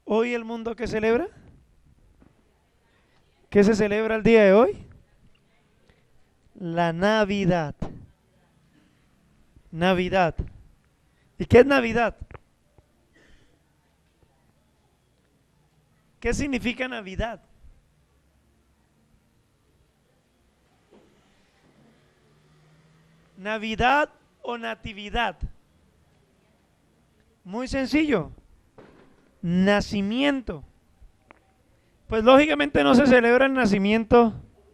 Hoy el mundo, ¿qué celebra? ¿Qué se celebra el día de hoy? La Navidad. Navidad. ¿Y qué es Navidad? ¿Qué significa Navidad? Navidad o natividad. Muy sencillo. Nacimiento. Pues lógicamente no se celebra el nacimiento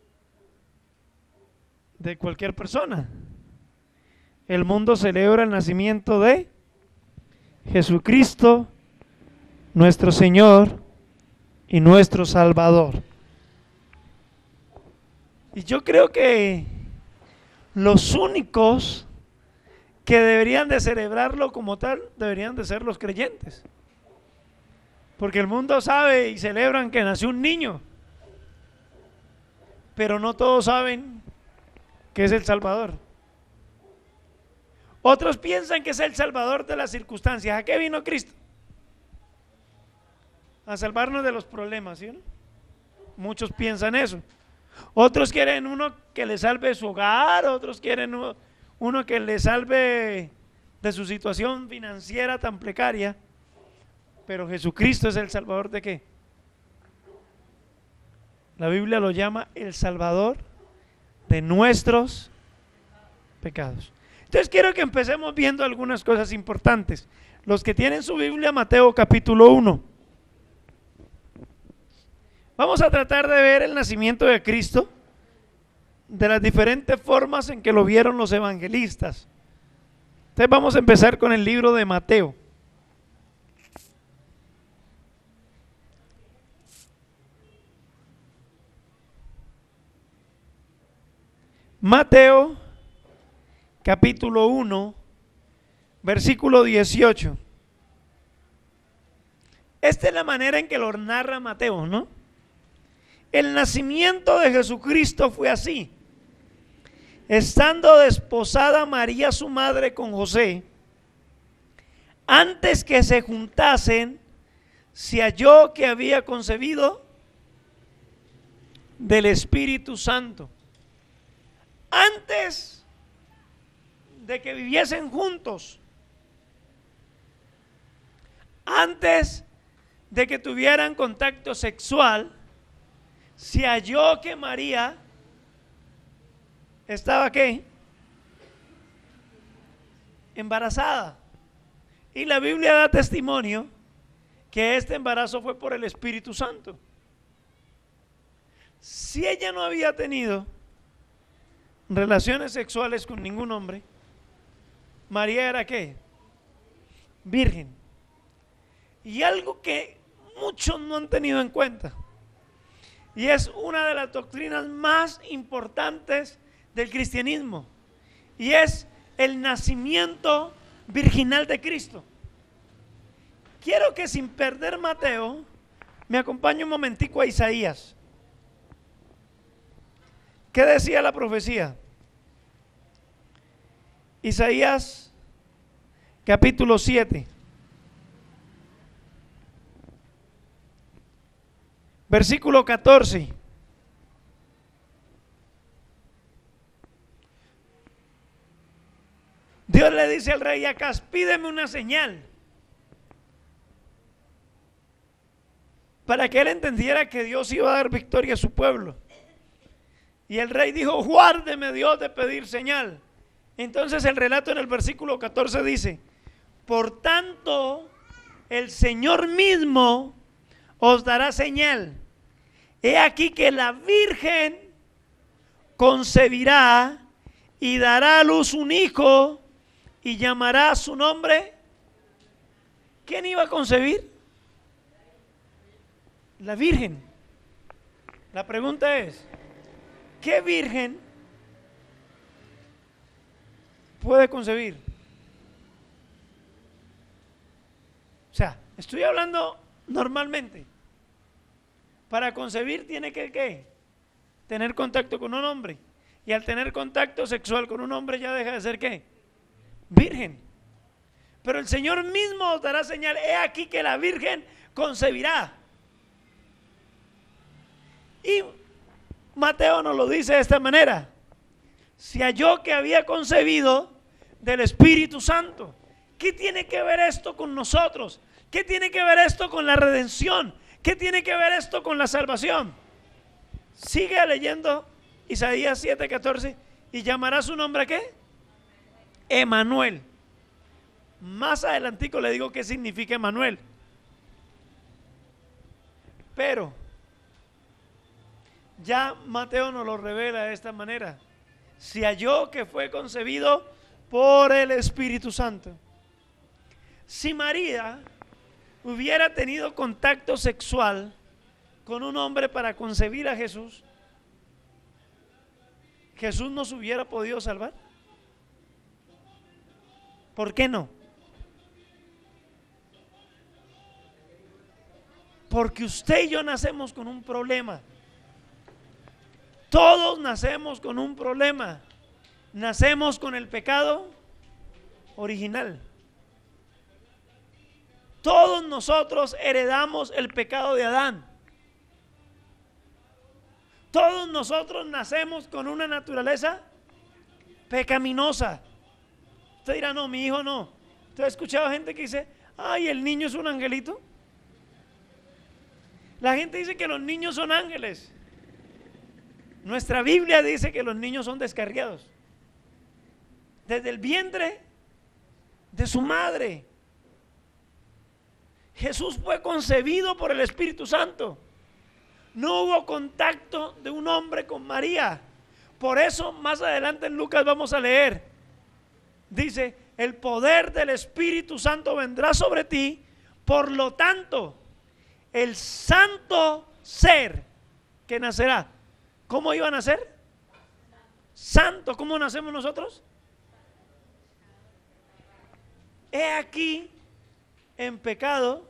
de cualquier persona. El mundo celebra el nacimiento de Jesucristo, nuestro Señor y nuestro Salvador. Y yo creo que los únicos que deberían de celebrarlo como tal deberían de ser los creyentes. Porque el mundo sabe y celebran que nació un niño, pero no todos saben que es el Salvador. Otros piensan que es el Salvador de las circunstancias. ¿A qué vino Cristo? A salvarnos de los problemas, ¿sí o no? Muchos piensan eso. Otros quieren uno que le salve su hogar, otros quieren uno que le salve de su situación financiera tan precaria. Pero Jesucristo es el Salvador ¿de qué? La Biblia lo llama el Salvador de nuestros pecados. Entonces quiero que empecemos viendo algunas cosas importantes. Los que tienen su Biblia, Mateo capítulo 1. Vamos a tratar de ver el nacimiento de Cristo de las diferentes formas en que lo vieron los evangelistas. Entonces vamos a empezar con el libro de Mateo. Mateo capítulo 1, versículo 18. Esta es la manera en que lo narra Mateo, ¿no? El nacimiento de Jesucristo fue así. Estando desposada María su madre con José, antes que se juntasen, se halló que había concebido del Espíritu Santo. Antes de que viviesen juntos, antes de que tuvieran contacto sexual, se halló que María estaba ¿qué? Embarazada. Y la Biblia da testimonio que este embarazo fue por el Espíritu Santo. Si ella no había tenido relaciones sexuales con ningún hombre, María era ¿qué? Virgen. Y algo que muchos no han tenido en cuenta, y es una de las doctrinas más importantes del cristianismo, y es el nacimiento virginal de Cristo. Quiero que sin perder Mateo, me acompañe un momentico a Isaías. ¿Qué decía la profecía? Isaías capítulo 7, versículo 14. Dios le dice al rey Acaz: pídeme una señal, para que él entendiera que Dios iba a dar victoria a su pueblo. Y el rey dijo: guárdeme Dios de pedir señal. Entonces el relato en el versículo 14 dice: por tanto el Señor mismo os dará señal. He aquí que la virgen concebirá y dará a luz un hijo y llamará su nombre. ¿Quién iba a concebir? La virgen. La pregunta es: ¿qué virgen puede concebir? O sea, estoy hablando normalmente. Para concebir tiene que ¿qué? Tener contacto con un hombre. Y al tener contacto sexual con un hombre ya deja de ser ¿qué? Virgen. Pero el Señor mismo os dará señal. He aquí que la virgen concebirá. Y Mateo nos lo dice de esta manera: se halló que había concebido del Espíritu Santo. ¿Qué tiene que ver esto con nosotros? ¿Qué tiene que ver esto con la redención? ¿Qué tiene que ver esto con la salvación? Sigue leyendo Isaías 7:14. ¿Y llamará su nombre qué? Emanuel. Más adelantico le digo qué significa Emanuel. Pero ya Mateo nos lo revela de esta manera: se halló que fue concebido por el Espíritu Santo. Si María hubiera tenido contacto sexual con un hombre para concebir a Jesús, ¿Jesús nos hubiera podido salvar? ¿Por qué no? Porque usted y yo nacemos con un problema. Todos nacemos con un problema. Nacemos con el pecado original. Todos nosotros heredamos el pecado de Adán. Todos nosotros nacemos con una naturaleza pecaminosa. Usted dirá: no, mi hijo no. ¿Usted ha escuchado gente que dice: ay, el niño es un angelito? La gente dice que los niños son ángeles. Nuestra Biblia dice que los niños son descarriados desde el vientre de su madre. Jesús fue concebido por el Espíritu Santo. No hubo contacto de un hombre con María. Por eso más adelante en Lucas vamos a leer, dice: el poder del Espíritu Santo vendrá sobre ti, por lo tanto el santo ser que nacerá. ¿Cómo iba a nacer? Santo. ¿Cómo nacemos nosotros? He aquí, en pecado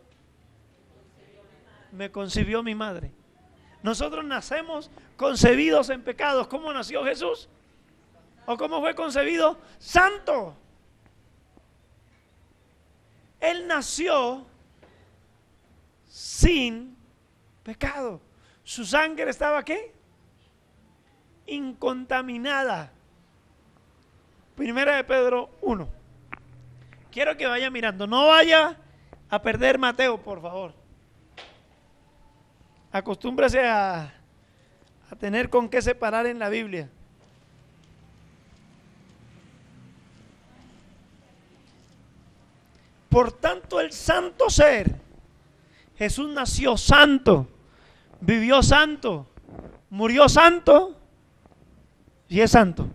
me concibió mi madre. Nosotros nacemos concebidos en pecados. ¿Cómo nació Jesús? ¿O cómo fue concebido? Santo. Él nació sin pecado. Su sangre estaba ¿qué? Incontaminada. Primera de Pedro 1. Quiero que vaya mirando. No vaya a perder Mateo, por favor. Acostúmbrese a tener con qué separar en la Biblia. Por tanto, el santo ser, Jesús nació santo, vivió santo, murió santo y es santo.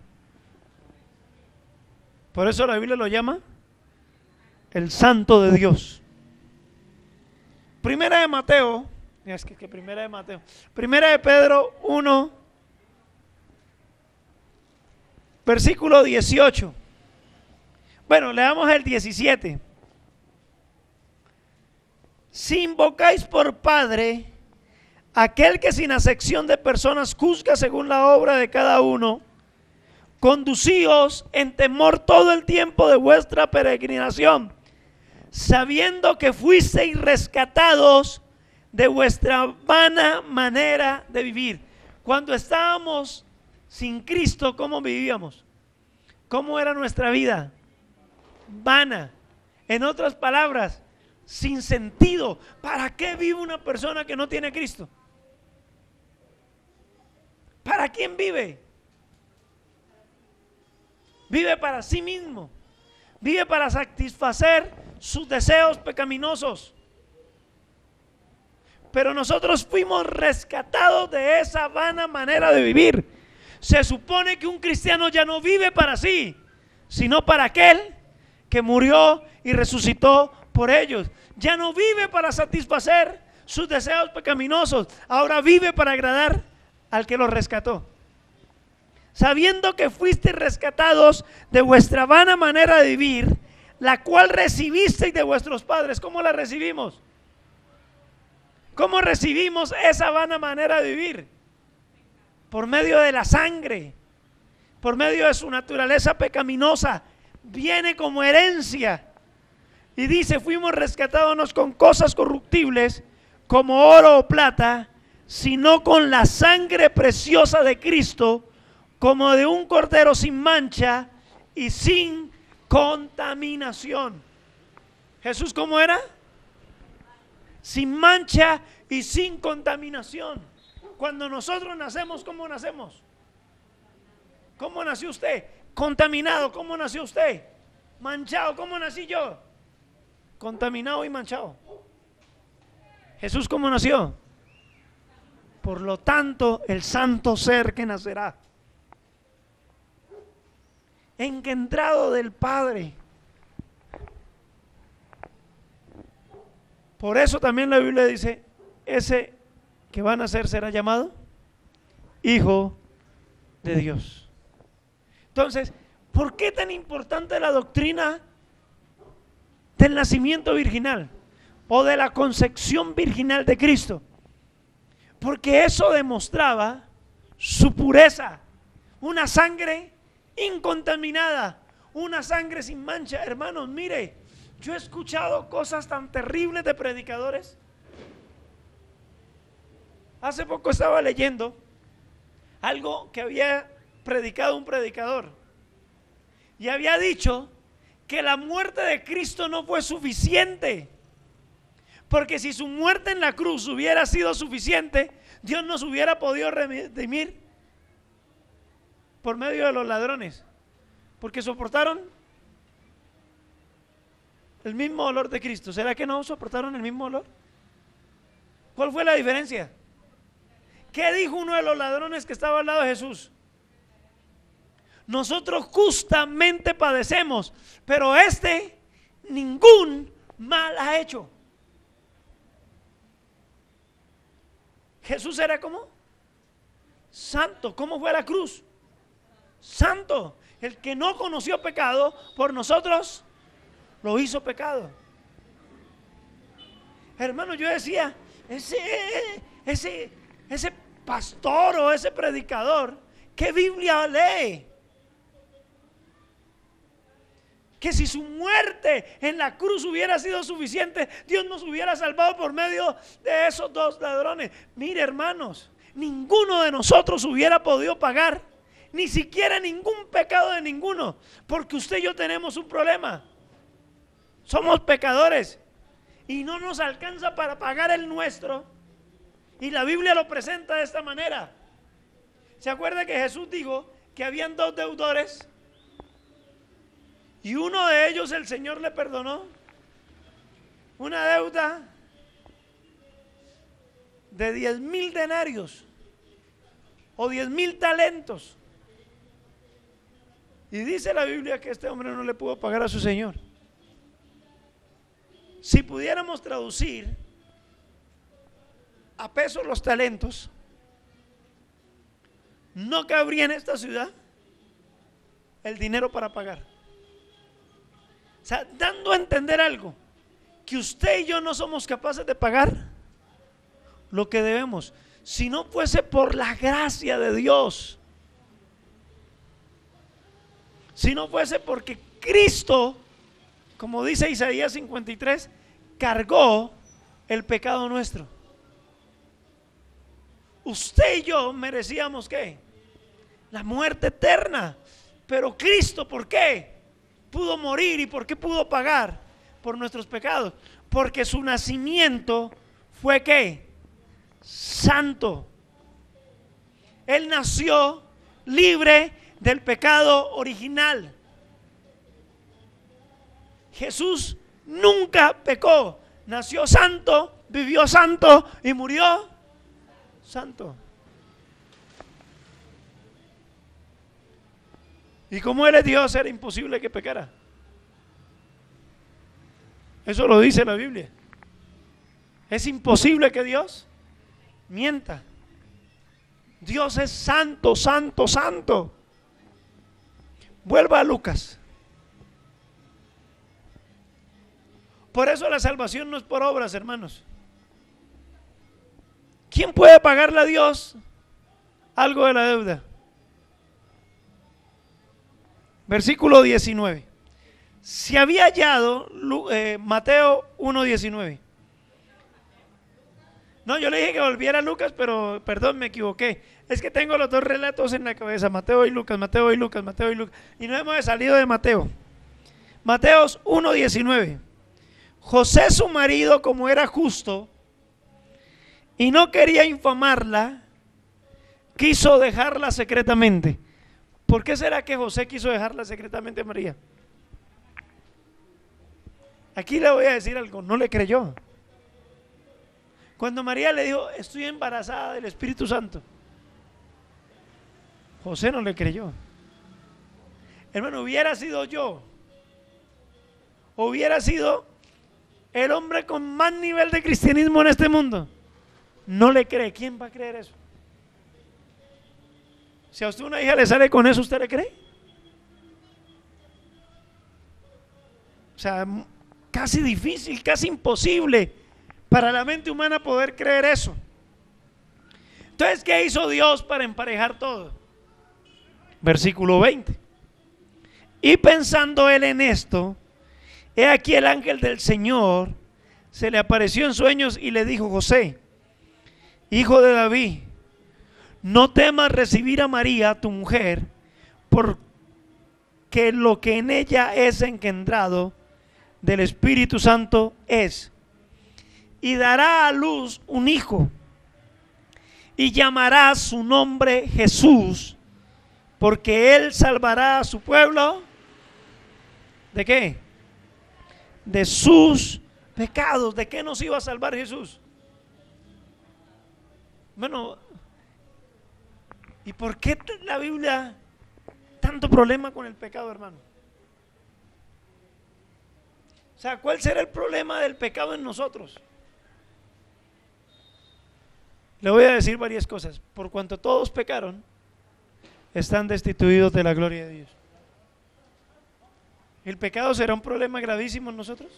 Por eso la Biblia lo llama el Santo de Dios. Primera de Mateo, Primera de Pedro 1, versículo 18. Bueno, leamos el 17. Si invocáis por Padre aquel que sin acepción de personas juzga según la obra de cada uno, conducíos en temor todo el tiempo de vuestra peregrinación, sabiendo que fuisteis rescatados de vuestra vana manera de vivir. Cuando estábamos sin Cristo, ¿cómo vivíamos? ¿Cómo era nuestra vida? Vana. En otras palabras, sin sentido. ¿Para qué vive una persona que no tiene Cristo? ¿Para quién vive? Vive para sí mismo. Vive para satisfacer sus deseos pecaminosos. Pero nosotros fuimos rescatados de esa vana manera de vivir. Se supone que un cristiano ya no vive para sí, sino para aquel que murió y resucitó por ellos. Ya no vive para satisfacer sus deseos pecaminosos, ahora vive para agradar al que los rescató. Sabiendo que fuisteis rescatados de vuestra vana manera de vivir, la cual recibisteis de vuestros padres. ¿Cómo la recibimos? ¿Cómo recibimos esa vana manera de vivir? Por medio de la sangre, por medio de su naturaleza pecaminosa. Viene como herencia. Y dice, fuimos rescatados no con cosas corruptibles como oro o plata, sino con la sangre preciosa de Cristo, como de un cordero sin mancha y sin contaminación. Jesús, ¿cómo era? Sin mancha y sin contaminación. Cuando nosotros nacemos, ¿cómo nacemos? ¿Cómo nació usted? Contaminado. ¿Cómo nació usted? Manchado. ¿Cómo nací yo? Contaminado y manchado. Jesús, ¿cómo nació? Por lo tanto, el santo ser que nacerá, engendrado del Padre. Por eso también la Biblia dice, ese que va a nacer será llamado Hijo de Dios. Entonces, ¿por qué tan importante la doctrina del nacimiento virginal o de la concepción virginal de Cristo? Porque eso demostraba su pureza, una sangre incontaminada, una sangre sin mancha. Hermanos, mire, yo he escuchado cosas tan terribles de predicadores. Hace poco estaba leyendo algo que había predicado un predicador y había dicho que la muerte de Cristo no fue suficiente, porque si su muerte en la cruz hubiera sido suficiente, Dios nos hubiera podido redimir por medio de los ladrones, porque soportaron el mismo dolor de Cristo. ¿Será que no soportaron el mismo dolor? ¿Cuál fue la diferencia? ¿Qué dijo uno de los ladrones que estaba al lado de Jesús? Nosotros justamente padecemos, pero este ningún mal ha hecho. Jesús era ¿cómo? Santo. ¿Cómo fue la cruz? Santo. El que no conoció pecado, por nosotros lo hizo pecado. Hermano, yo decía, ese pastor o ese predicador, ¿qué Biblia lee? Que si su muerte en la cruz hubiera sido suficiente, Dios nos hubiera salvado por medio de esos dos ladrones. Mire, hermanos, ninguno de nosotros hubiera podido pagar ni siquiera ningún pecado de ninguno, porque usted y yo tenemos un problema. Somos pecadores y no nos alcanza para pagar el nuestro, y la Biblia lo presenta de esta manera. ¿Se acuerda que Jesús dijo que habían dos deudores? Y uno de ellos el Señor le perdonó una deuda de 10,000 denarios o 10,000 talentos. Y dice la Biblia que este hombre no le pudo pagar a su Señor. Si pudiéramos traducir a pesos los talentos, no cabría en esta ciudad el dinero para pagar. O sea, dando a entender algo, que usted y yo no somos capaces de pagar lo que debemos, si no fuese por la gracia de Dios, si no fuese porque Cristo, como dice Isaías 53, cargó el pecado nuestro. Usted y yo merecíamos ¿qué? La muerte eterna, pero Cristo, ¿por qué pudo morir y por qué pudo pagar por nuestros pecados? Porque su nacimiento fue ¿qué? Santo. Él nació libre del pecado original. Jesús nunca pecó, nació santo, vivió santo y murió santo. Y como Él es Dios, era imposible que pecara. Eso lo dice la Biblia. Es imposible que Dios mienta. Dios es santo, santo, santo. Vuelva a Lucas. Por eso la salvación no es por obras, hermanos. ¿Quién puede pagarle a Dios algo de la deuda? Versículo 19. se había hallado, Mateo 1:19. No, yo le dije que volviera a Lucas, pero perdón, me equivoqué. Es que tengo los dos relatos en la cabeza, Mateo y Lucas, Mateo y Lucas, Mateo y Lucas. Y no hemos salido de Mateo. Mateos 1:19. José, su marido, como era justo y no quería infamarla, quiso dejarla secretamente. ¿Por qué será que José quiso dejarla secretamente a María? Aquí le voy a decir algo, no le creyó. Cuando María le dijo, estoy embarazada del Espíritu Santo, José no le creyó. Hermano, hubiera sido yo, hubiera sido el hombre con más nivel de cristianismo en este mundo, no le cree. ¿Quién va a creer eso? Si a usted una hija le sale con eso, ¿usted le cree? O sea, casi difícil, casi imposible para la mente humana poder creer eso. Entonces, ¿qué hizo Dios para emparejar todo? Versículo 20. Y pensando él en esto, he aquí el ángel del Señor se le apareció en sueños y le dijo: José, hijo de David, no temas recibir a María, tu mujer, porque lo que en ella es engendrado del Espíritu Santo es, y dará a luz un hijo, y llamará su nombre Jesús, porque él salvará a su pueblo. ¿De qué? De sus pecados. ¿De qué nos iba a salvar Jesús? Bueno, ¿y por qué la Biblia tanto problema con el pecado, hermano? O sea, ¿cuál será el problema del pecado en nosotros? Le voy a decir varias cosas. Por cuanto todos pecaron, están destituidos de la gloria de Dios. ¿El pecado será un problema gravísimo en nosotros?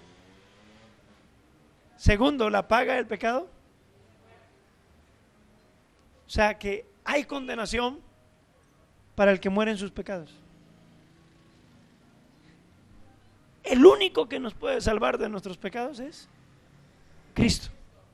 Segundo, la paga del pecado. O sea, que hay condenación para el que muere en sus pecados. El único que nos puede salvar de nuestros pecados es Cristo.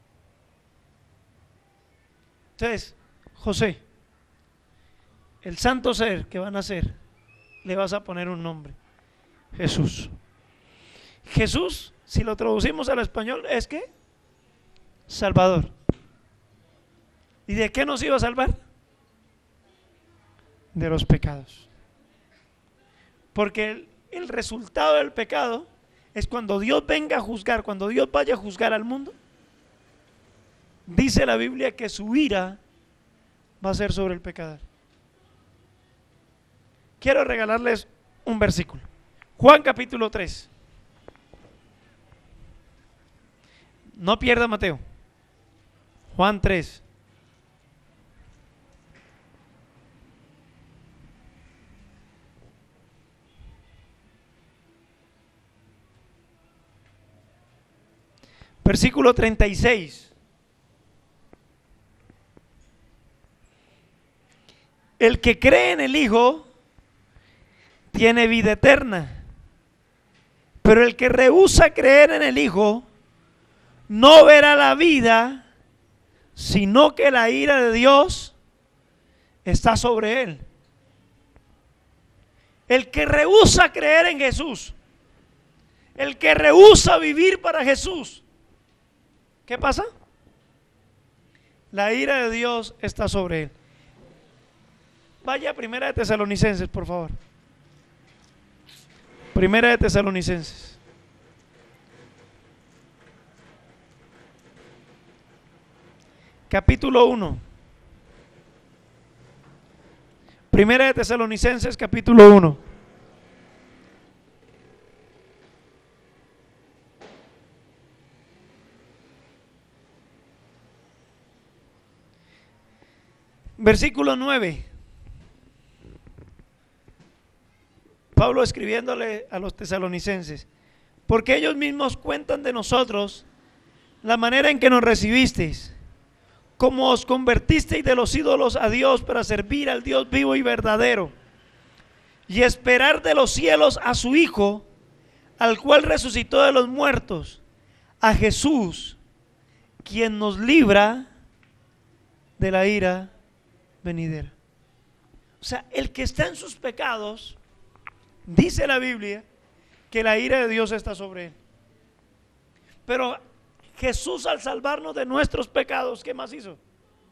Entonces, José, el santo ser que van a ser, le vas a poner un nombre: Jesús. Jesús, si lo traducimos al español, es ¿qué? Salvador. ¿Y de qué nos iba a salvar? De los pecados. Porque el resultado del pecado es cuando Dios venga a juzgar, cuando Dios vaya a juzgar al mundo. Dice la Biblia que su ira va a ser sobre el pecador. Quiero regalarles un versículo. Juan capítulo 3. No pierda Mateo. Juan 3. Versículo 36. El que cree en el Hijo tiene vida eterna, pero el que rehúsa creer en el Hijo no verá la vida, sino que la ira de Dios está sobre él. El que rehúsa creer en Jesús, el que rehúsa vivir para Jesús, ¿qué pasa? La ira de Dios está sobre él. Vaya a Primera de Tesalonicenses, por favor. Primera de Tesalonicenses. Capítulo 1. Primera de Tesalonicenses, capítulo 1. Versículo 9. Pablo escribiéndole a los tesalonicenses: porque ellos mismos cuentan de nosotros la manera en que nos recibisteis, como os convertisteis de los ídolos a Dios para servir al Dios vivo y verdadero, y esperar de los cielos a su Hijo, al cual resucitó de los muertos, a Jesús, quien nos libra de la ira venidera. O sea, el que está en sus pecados, dice la Biblia, que la ira de Dios está sobre él. Pero Jesús, al salvarnos de nuestros pecados, ¿qué más hizo?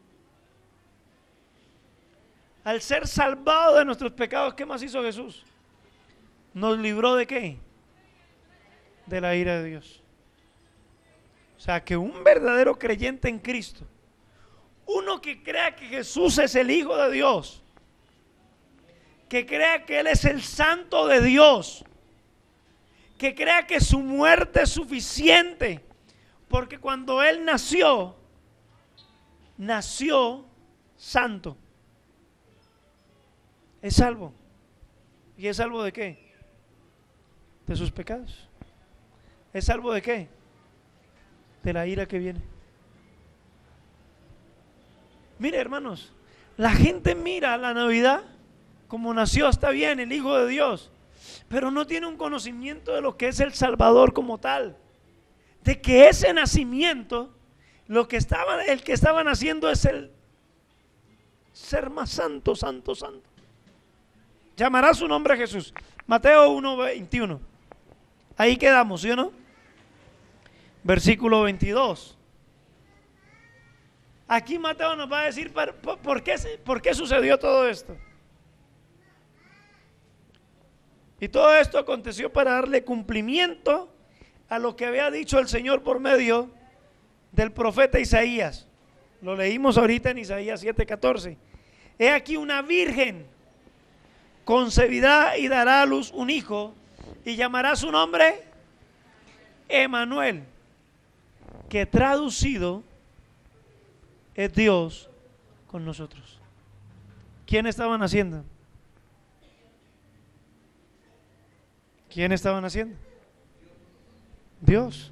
Al ser salvado de nuestros pecados, ¿qué más hizo Jesús? ¿Nos libró de qué? De la ira de Dios. O sea, que un verdadero creyente en Cristo, uno que crea que Jesús es el Hijo de Dios, que crea que Él es el Santo de Dios, que crea que su muerte es suficiente, porque cuando Él nació santo, es salvo. ¿Y es salvo de qué? De sus pecados. ¿Es salvo de qué? De la ira que viene. Mire, hermanos, la gente mira la Navidad como nació, está bien, el Hijo de Dios, pero no tiene un conocimiento de lo que es el Salvador como tal, de que ese nacimiento, el que estaban haciendo es el ser más santo, santo, santo. Llamará su nombre Jesús. Mateo 1:21. Ahí quedamos, ¿sí o no? Versículo 22. Aquí Mateo nos va a decir por qué sucedió todo esto. Y todo esto aconteció para darle cumplimiento a lo que había dicho el Señor por medio del profeta Isaías. Lo leímos ahorita en Isaías 7:14. He aquí una virgen concebirá y dará a luz un hijo y llamará su nombre Emanuel, que traducido es Dios con nosotros. ¿Quién estaban haciendo? ¿Quién estaban haciendo? Dios.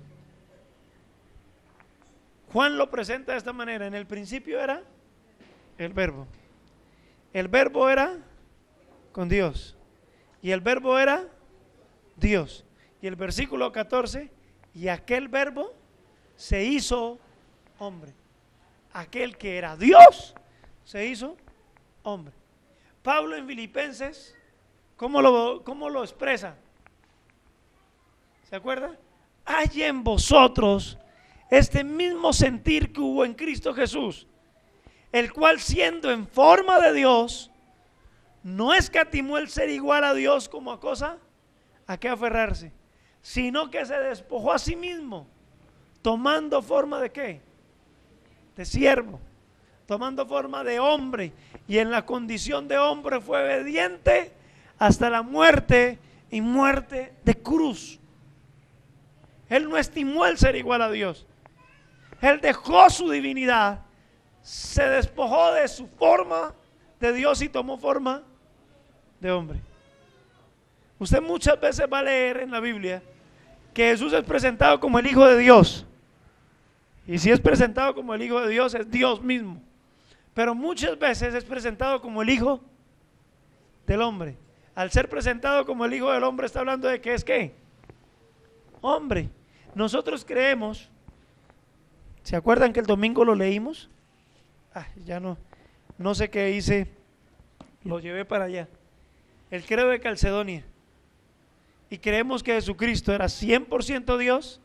Juan lo presenta de esta manera: en el principio era el verbo. El verbo era con Dios. Y el verbo era Dios. Y el versículo 14, y aquel verbo se hizo hombre. Aquel que era Dios se hizo hombre. Pablo en Filipenses, ¿cómo lo expresa? ¿Se acuerda? Hay en vosotros este mismo sentir que hubo en Cristo Jesús, el cual, siendo en forma de Dios, no escatimó el ser igual a Dios como a cosa a que aferrarse, sino que se despojó a sí mismo, tomando forma de ¿qué? De siervo, tomando forma de hombre, y en la condición de hombre fue obediente hasta la muerte, y muerte de cruz. Él no estimó el ser igual a Dios. Él dejó su divinidad, se despojó de su forma de Dios y tomó forma de hombre. Usted muchas veces va a leer en la Biblia que Jesús es presentado como el Hijo de Dios. Y si es presentado como el Hijo de Dios, es Dios mismo. Pero muchas veces es presentado como el Hijo del hombre. Al ser presentado como el Hijo del hombre, está hablando de que es ¿qué? Hombre. Nosotros creemos, ¿se acuerdan que el domingo lo leímos? Ya no sé qué hice, lo llevé para allá. El credo de Calcedonia. Y creemos que Jesucristo era 100% Dios,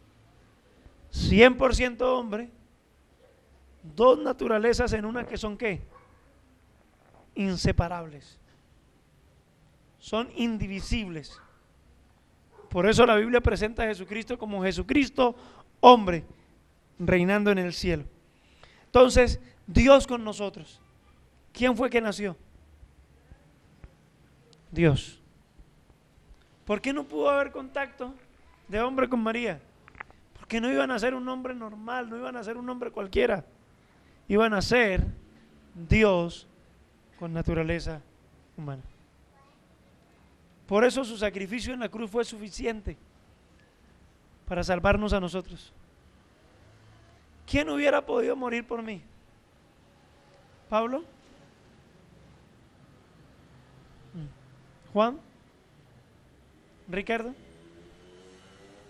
100% hombre, dos naturalezas en una que son ¿qué? Inseparables. Son indivisibles. Por eso la Biblia presenta a Jesucristo como Jesucristo hombre, reinando en el cielo. Entonces, Dios con nosotros. ¿Quién fue que nació? Dios. ¿Por qué no pudo haber contacto de hombre con María? Porque no iban a ser un hombre normal, no iban a ser un hombre cualquiera. Iban a ser Dios con naturaleza humana. Por eso su sacrificio en la cruz fue suficiente para salvarnos a nosotros. ¿Quién hubiera podido morir por mí? ¿Pablo? ¿Juan? ¿Ricardo?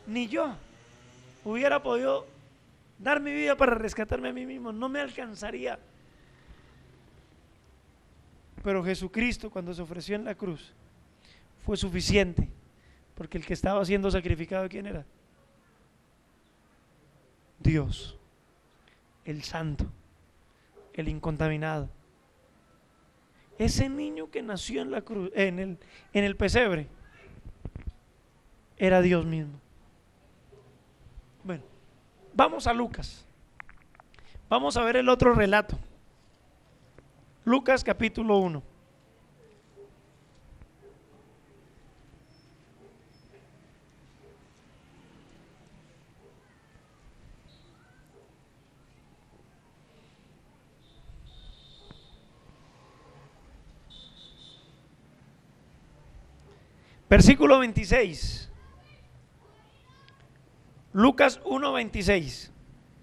ni yo hubiera podido dar mi vida para rescatarme a mí mismo, no me alcanzaría. Pero Jesucristo, cuando se ofreció en la cruz, fue suficiente, porque el que estaba siendo sacrificado, ¿quién era? Dios, el santo, el incontaminado. Ese niño que nació en la cruz, en el pesebre, era Dios mismo. Bueno, vamos a Lucas. Vamos a ver el otro relato. Lucas capítulo 1. Versículo 26. Lucas 1:26.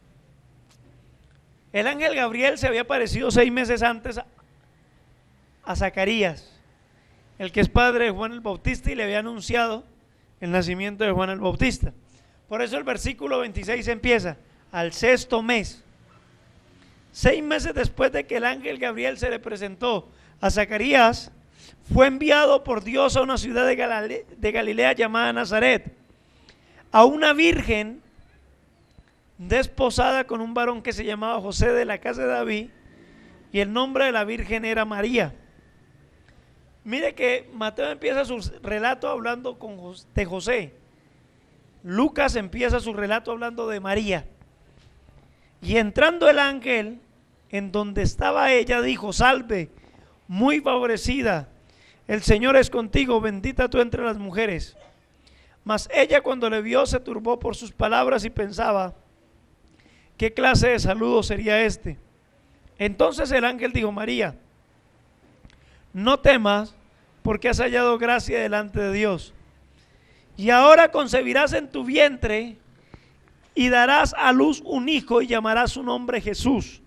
El ángel Gabriel se había aparecido 6 meses antes a Zacarías, el que es padre de Juan el Bautista, y le había anunciado el nacimiento de Juan el Bautista. Por eso el versículo 26 empieza: al 6º mes. 6 meses después de que el ángel Gabriel se le presentó a Zacarías, fue enviado por Dios a una ciudad de Galilea llamada Nazaret, a una virgen desposada con un varón que se llamaba José, de la casa de David, y el nombre de la virgen era María. Mire que Mateo empieza su relato hablando de José. Lucas empieza su relato hablando de María. Y entrando el ángel en donde estaba ella, dijo: salve, muy favorecida, el Señor es contigo, bendita tú entre las mujeres. Mas ella, cuando le vio, se turbó por sus palabras y pensaba: ¿qué clase de saludo sería este? Entonces el ángel dijo: María, no temas, porque has hallado gracia delante de Dios. Y ahora concebirás en tu vientre y darás a luz un hijo, y llamarás su nombre Jesús.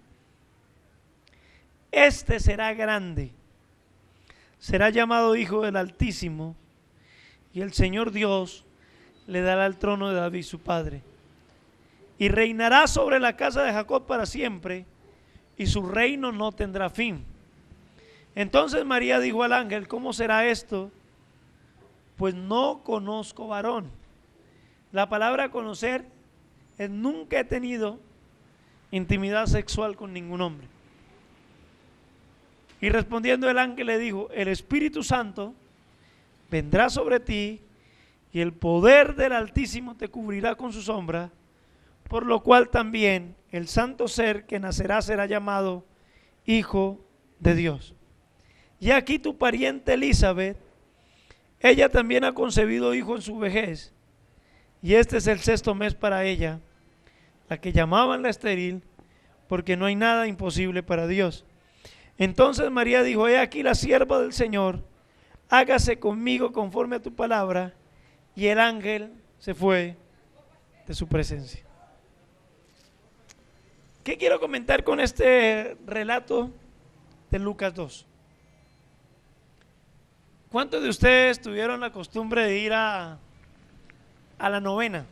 Este será grande, será llamado Hijo del Altísimo, y el Señor Dios le dará el trono de David su padre, y reinará sobre la casa de Jacob para siempre, y su reino no tendrá fin. Entonces María dijo al ángel: ¿cómo será esto? Pues no conozco varón. La palabra conocer es: nunca he tenido intimidad sexual con ningún hombre. Y respondiendo el ángel le dijo: el Espíritu Santo vendrá sobre ti, y el poder del Altísimo te cubrirá con su sombra, por lo cual también el santo ser que nacerá será llamado Hijo de Dios. Y aquí tu pariente Elizabeth, ella también ha concebido hijo en su vejez, y este es el 6º mes para ella, la que llamaban la estéril, porque no hay nada imposible para Dios. Entonces María dijo: he aquí la sierva del Señor, hágase conmigo conforme a tu palabra. Y el ángel se fue de su presencia. ¿Qué quiero comentar con este relato de Lucas 2? ¿Cuántos de ustedes tuvieron la costumbre de ir a la novena?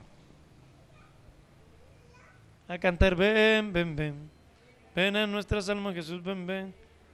A cantar: ven, ven, ven, ven a nuestras almas Jesús, ven, ven.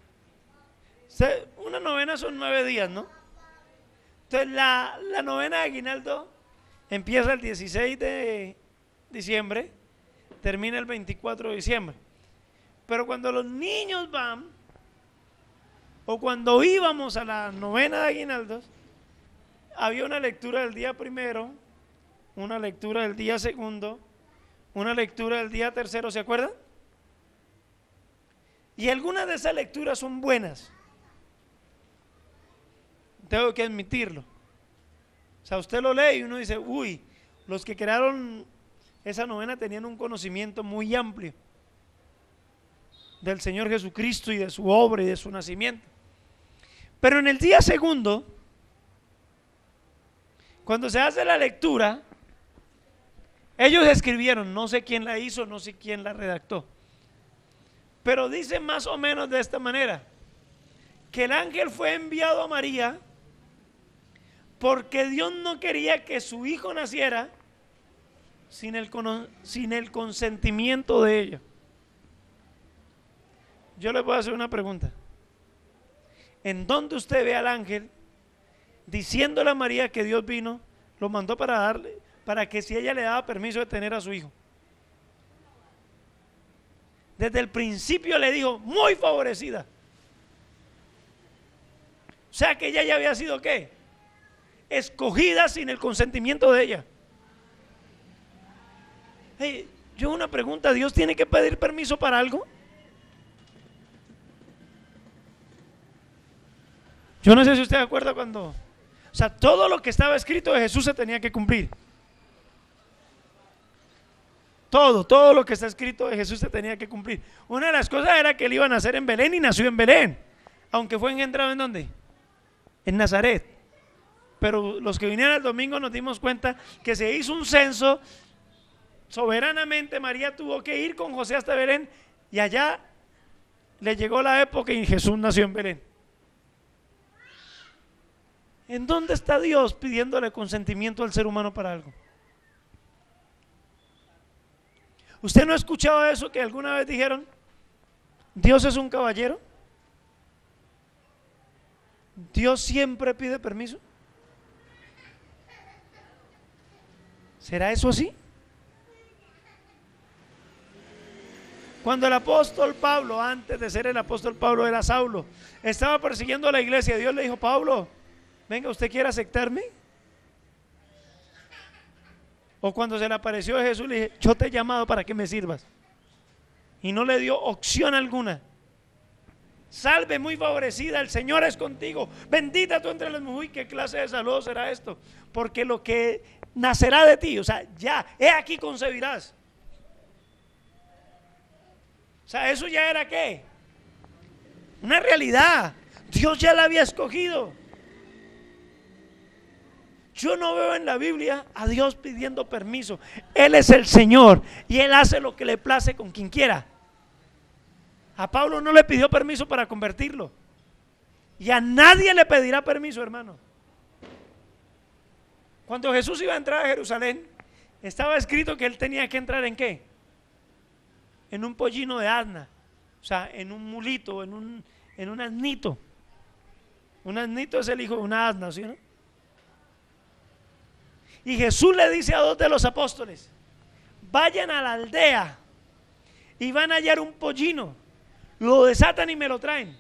Una novena son 9 días, ¿no? Entonces la novena de aguinaldo empieza el 16 de diciembre, termina el 24 de diciembre. Pero cuando los niños van, o cuando íbamos a la novena de aguinaldos, había una lectura del día primero, una lectura del día segundo, una lectura del día tercero, ¿se acuerdan? Y algunas de esas lecturas son buenas, tengo que admitirlo. O sea, usted lo lee y uno dice: uy, los que crearon esa novena tenían un conocimiento muy amplio del Señor Jesucristo y de su obra y de su nacimiento. Pero en el día segundo, cuando se hace la lectura, ellos escribieron, no sé quién la hizo, no sé quién la redactó, pero dice más o menos de esta manera: que el ángel fue enviado a María porque Dios no quería que su hijo naciera sin el consentimiento de ella. Yo le voy a hacer una pregunta. ¿En dónde usted ve al ángel diciéndole a María que Dios vino, lo mandó para que si ella le daba permiso de tener a su hijo? Desde el principio le dijo, muy favorecida. O sea que ella ya había sido ¿qué? Escogida sin el consentimiento de ella. Hey, yo una pregunta, ¿Dios tiene que pedir permiso para algo? Yo no sé si usted se acuerda cuando, o sea, todo lo que estaba escrito de Jesús se tenía que cumplir. Todo lo que está escrito de Jesús se tenía que cumplir. Una de las cosas era que él iba a nacer en Belén y nació en Belén, aunque fue engendrado ¿en dónde? En Nazaret. Pero los que vinieron el domingo nos dimos cuenta que se hizo un censo. Soberanamente María tuvo que ir con José hasta Belén y allá le llegó la época y Jesús nació en Belén. ¿En dónde está Dios pidiéndole consentimiento al ser humano para algo? ¿Usted no ha escuchado eso que alguna vez dijeron? ¿Dios es un caballero? ¿Dios siempre pide permiso? ¿Será eso así? Cuando el apóstol Pablo, antes de ser el apóstol Pablo, era Saulo, estaba persiguiendo a la iglesia, Dios le dijo, Pablo, venga, ¿usted quiere aceptarme? O cuando se le apareció Jesús, le dije, yo te he llamado para que me sirvas. Y no le dio opción alguna. Salve, muy favorecida, el Señor es contigo, bendita tú entre las mujeres. ¿Qué clase de saludo será esto? Porque lo que nacerá de ti, o sea, ya, he aquí concebirás. O sea, eso ya era ¿qué? Una realidad. Dios ya la había escogido. Yo no veo en la Biblia a Dios pidiendo permiso. Él es el Señor y Él hace lo que le place con quien quiera. A Pablo no le pidió permiso para convertirlo y a nadie le pedirá permiso, hermano. Cuando Jesús iba a entrar a Jerusalén, estaba escrito que Él tenía que entrar ¿en qué? En un pollino de asna, o sea, en un mulito, en un asnito. Un asnito es el hijo de una asna, ¿sí, no? Y Jesús le dice a dos de los apóstoles, vayan a la aldea y van a hallar un pollino, lo desatan y me lo traen.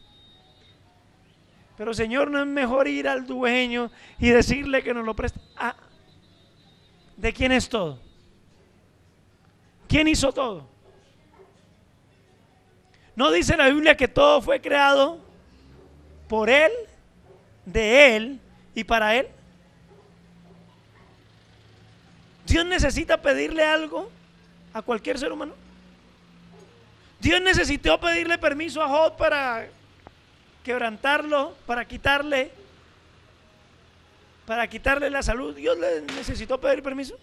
Pero Señor, ¿no es mejor ir al dueño y decirle que nos lo preste? Ah, ¿de quién es todo? ¿Quién hizo todo? ¿No dice la Biblia que todo fue creado por Él, de Él y para Él? ¿Dios necesita pedirle algo a cualquier ser humano? ¿Dios necesitó pedirle permiso a Job para quebrantarlo, para quitarle la salud? ¿Dios le necesitó pedir permiso?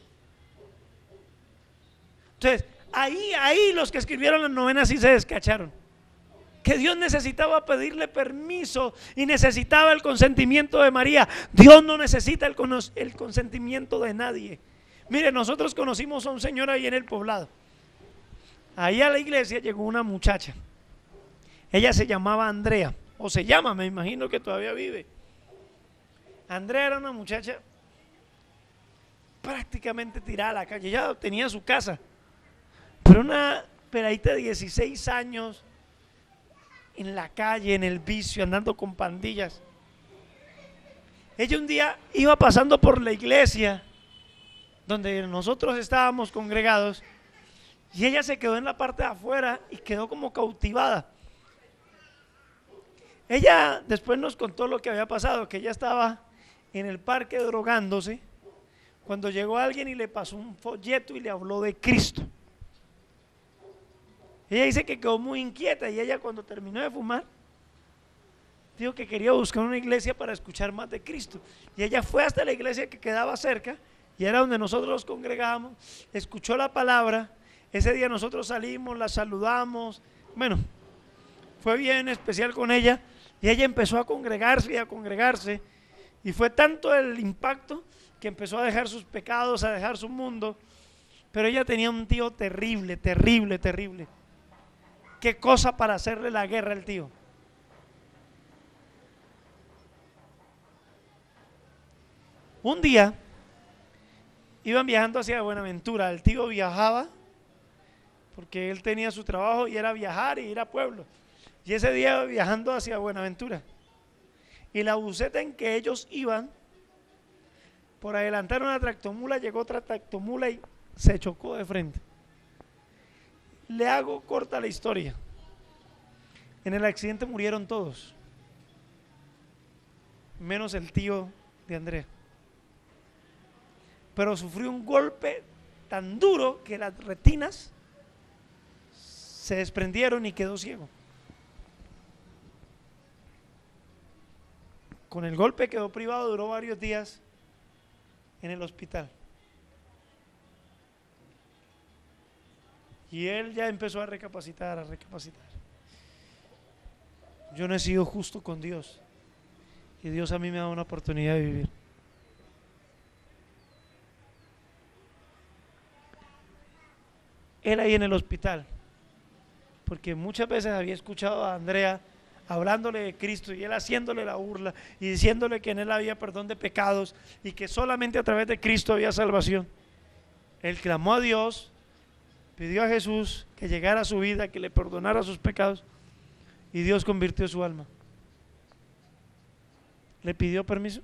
Entonces, ahí los que escribieron las novenas sí se descacharon. Que Dios necesitaba pedirle permiso y necesitaba el consentimiento de María. Dios no necesita el consentimiento de nadie. Mire, nosotros conocimos a un señor ahí en el poblado. Ahí a la iglesia llegó una muchacha. Ella se llamaba Andrea, o se llama, me imagino que todavía vive. Andrea era una muchacha prácticamente tirada a la calle. Ya tenía su casa, pero una peladita de 16 años en la calle, en el vicio, andando con pandillas. Ella un día iba pasando por la iglesia donde nosotros estábamos congregados y ella se quedó en la parte de afuera y quedó como cautivada. Ella después nos contó lo que había pasado, que ella estaba en el parque drogándose cuando llegó alguien y le pasó un folleto y le habló de Cristo. Ella dice que quedó muy inquieta y ella cuando terminó de fumar dijo que quería buscar una iglesia para escuchar más de Cristo, y ella fue hasta la iglesia que quedaba cerca y era donde nosotros nos congregábamos, escuchó la palabra. Ese día nosotros salimos, la saludamos, bueno, fue bien especial con ella y ella empezó a congregarse y a congregarse, y fue tanto el impacto que empezó a dejar sus pecados, a dejar su mundo, Pero ella tenía un tío terrible, terrible, terrible. Qué cosa para hacerle la guerra al tío. Un día iban viajando hacia Buenaventura. El tío viajaba porque él tenía su trabajo y era viajar y ir a pueblos. Y ese día iba viajando hacia Buenaventura. Y la buseta en que ellos iban, por adelantar una tractomula, llegó otra tractomula y se chocó de frente. Le hago corta la historia. En el accidente murieron todos, menos el tío de Andrea. Pero sufrió un golpe tan duro que las retinas se desprendieron y quedó ciego. Con el golpe quedó privado, duró varios días en el hospital. Y él ya empezó a recapacitar, a recapacitar. Yo no he sido justo con Dios y Dios a mí me ha dado una oportunidad de vivir. Él ahí en el hospital, porque muchas veces había escuchado a Andrea hablándole de Cristo y él haciéndole la burla y diciéndole que en él había perdón de pecados y que solamente a través de Cristo había salvación. Él clamó a Dios, pidió a Jesús que llegara a su vida, que le perdonara sus pecados y Dios convirtió su alma. ¿Le pidió permiso?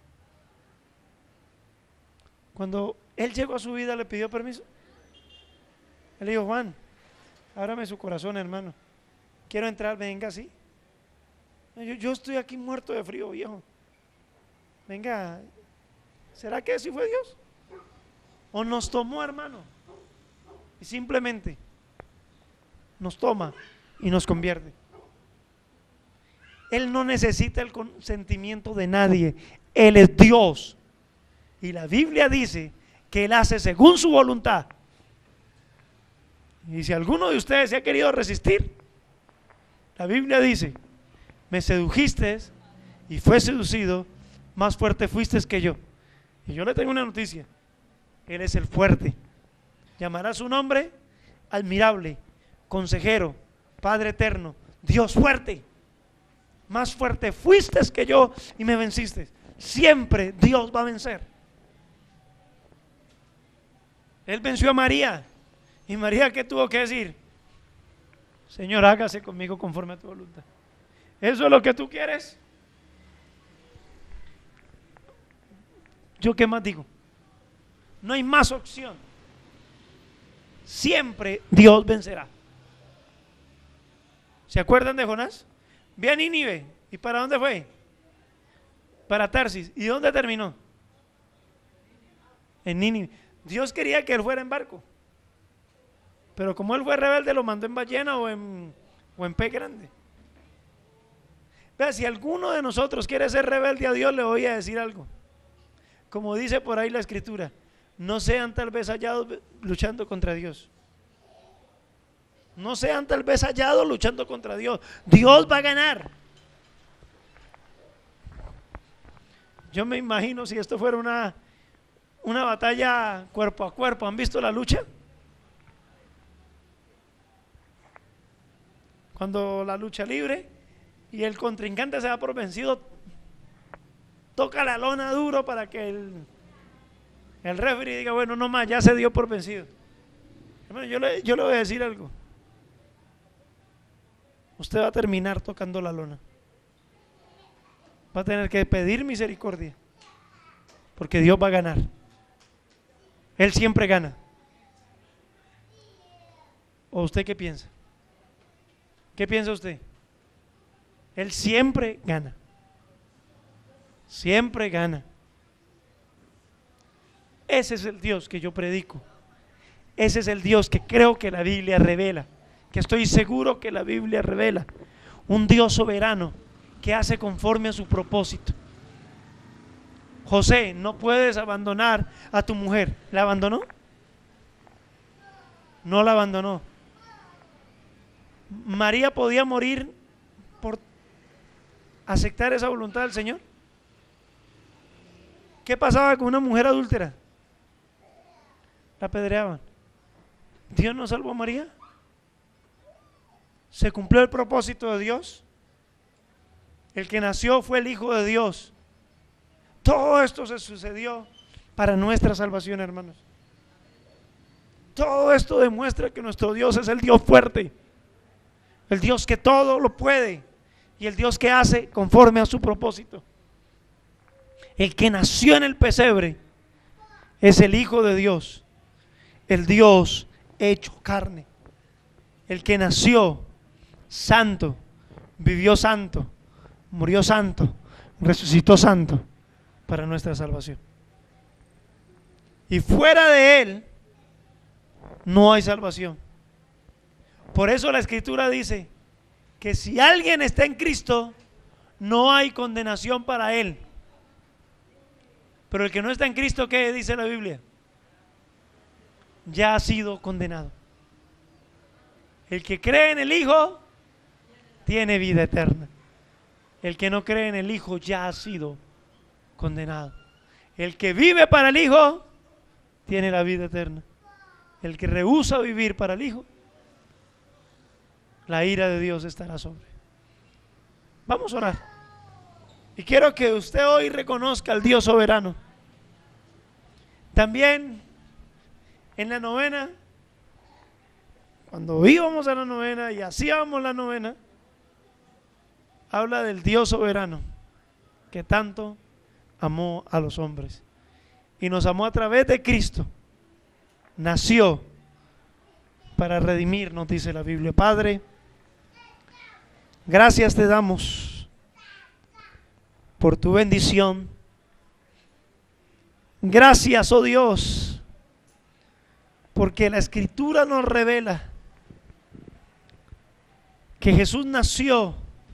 Cuando él llegó a su vida, ¿le pidió permiso? Él le dijo: Juan, ábrame su corazón, hermano, quiero entrar, venga, sí. Yo estoy aquí muerto de frío, viejo. Venga, ¿será que sí fue Dios? ¿O nos tomó, hermano? Y simplemente nos toma y nos convierte. Él no necesita el consentimiento de nadie. Él es Dios. Y la Biblia dice que Él hace según su voluntad. Y si alguno de ustedes se ha querido resistir, la Biblia dice: me sedujiste y fue seducido, más fuerte fuiste que yo. Y yo le tengo una noticia: Él es el fuerte. Llamará su nombre admirable, consejero, Padre eterno, Dios fuerte. Más fuerte fuiste que yo y me venciste. Siempre Dios va a vencer. Él venció a María. ¿Y María qué tuvo que decir? Señor, hágase conmigo conforme a tu voluntad. ¿Eso es lo que tú quieres? ¿Yo qué más digo? No hay más opción. Siempre Dios vencerá. ¿Se acuerdan de Jonás? Ve a Nínive. ¿Y para dónde fue? Para Tarsis. ¿Y dónde terminó? En Nínive. Dios quería que él fuera en barco, pero como él fue rebelde, lo mandó en ballena o en pez grande. Vea, si alguno de nosotros quiere ser rebelde a Dios, le voy a decir algo. Como dice por ahí la escritura: no sean tal vez hallados luchando contra Dios. No sean tal vez hallados luchando contra Dios. Dios va a ganar. Yo me imagino si esto fuera una batalla cuerpo a cuerpo. ¿Han visto la lucha? Cuando la lucha libre y el contrincante se da por vencido, toca la lona duro para que el referee diga: bueno, no más, ya se dio por vencido. Hermano, yo le voy a decir algo. Usted va a terminar tocando la lona. Va a tener que pedir misericordia, porque Dios va a ganar. Él siempre gana. ¿O usted qué piensa? ¿Qué piensa usted? Él siempre gana. Siempre gana. Ese es el Dios que yo predico. Ese es el Dios que creo que la Biblia revela, que estoy seguro que la Biblia revela. Un Dios soberano que hace conforme a su propósito. José, no puedes abandonar a tu mujer. ¿La abandonó? No la abandonó. María podía morir por aceptar esa voluntad del Señor. ¿Qué pasaba con una mujer adúltera? La apedreaban. ¿Dios no salvó a María? ¿Se cumplió el propósito de Dios? El que nació fue el Hijo de Dios. Todo esto se sucedió para nuestra salvación, hermanos. Todo esto demuestra que nuestro Dios es el Dios fuerte, el Dios que todo lo puede y el Dios que hace conforme a su propósito. El que nació en el pesebre es el Hijo de Dios, el Dios hecho carne. El que nació santo, vivió santo, murió santo, resucitó santo para nuestra salvación. Y fuera de Él no hay salvación. Por eso la Escritura dice que si alguien está en Cristo, no hay condenación para él. Pero el que no está en Cristo, ¿qué dice la Biblia? Ya ha sido condenado. El que cree en el Hijo tiene vida eterna. El que no cree en el Hijo ya ha sido condenado. El que vive para el Hijo tiene la vida eterna. El que rehúsa vivir para el Hijo, la ira de Dios estará sobre. Vamos a orar. Y quiero que usted hoy reconozca al Dios soberano. También en la novena, cuando íbamos a la novena y hacíamos la novena, habla del Dios soberano que tanto amó a los hombres y nos amó a través de Cristo. Nació para redimirnos, dice la Biblia. Padre, gracias te damos por tu bendición. Gracias, oh Dios, porque la Escritura nos revela que Jesús nació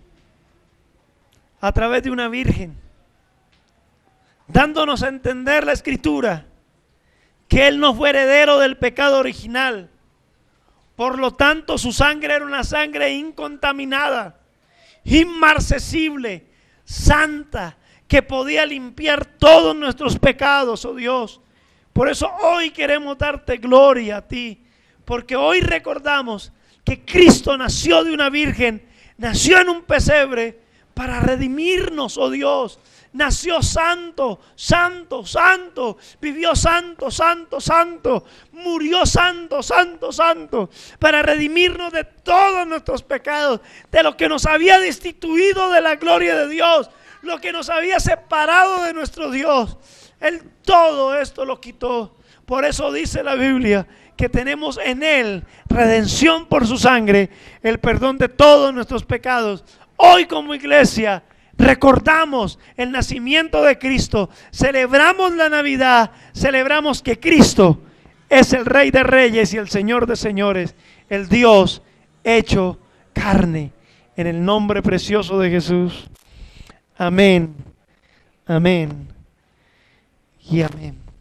a través de una virgen, dándonos a entender la Escritura que Él no fue heredero del pecado original. Por lo tanto, su sangre era una sangre incontaminada, inmarcesible, santa, que podía limpiar todos nuestros pecados, oh Dios. Por eso hoy queremos darte gloria a ti, porque hoy recordamos que Cristo nació de una virgen, nació en un pesebre para redimirnos, oh Dios. Nació santo, santo, santo, vivió santo, santo, santo, murió santo, santo, santo, para redimirnos de todos nuestros pecados, de lo que nos había destituido de la gloria de Dios, lo que nos había separado de nuestro Dios. Él todo esto lo quitó. Por eso dice la Biblia que tenemos en Él redención por su sangre, el perdón de todos nuestros pecados. Hoy como iglesia recordamos el nacimiento de Cristo, celebramos la Navidad, celebramos que Cristo es el Rey de Reyes y el Señor de Señores, el Dios hecho carne, en el nombre precioso de Jesús. Amén, amén y amén.